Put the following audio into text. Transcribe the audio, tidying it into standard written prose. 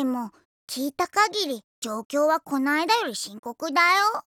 でも聞いた限り状況はこないだより深刻だよ。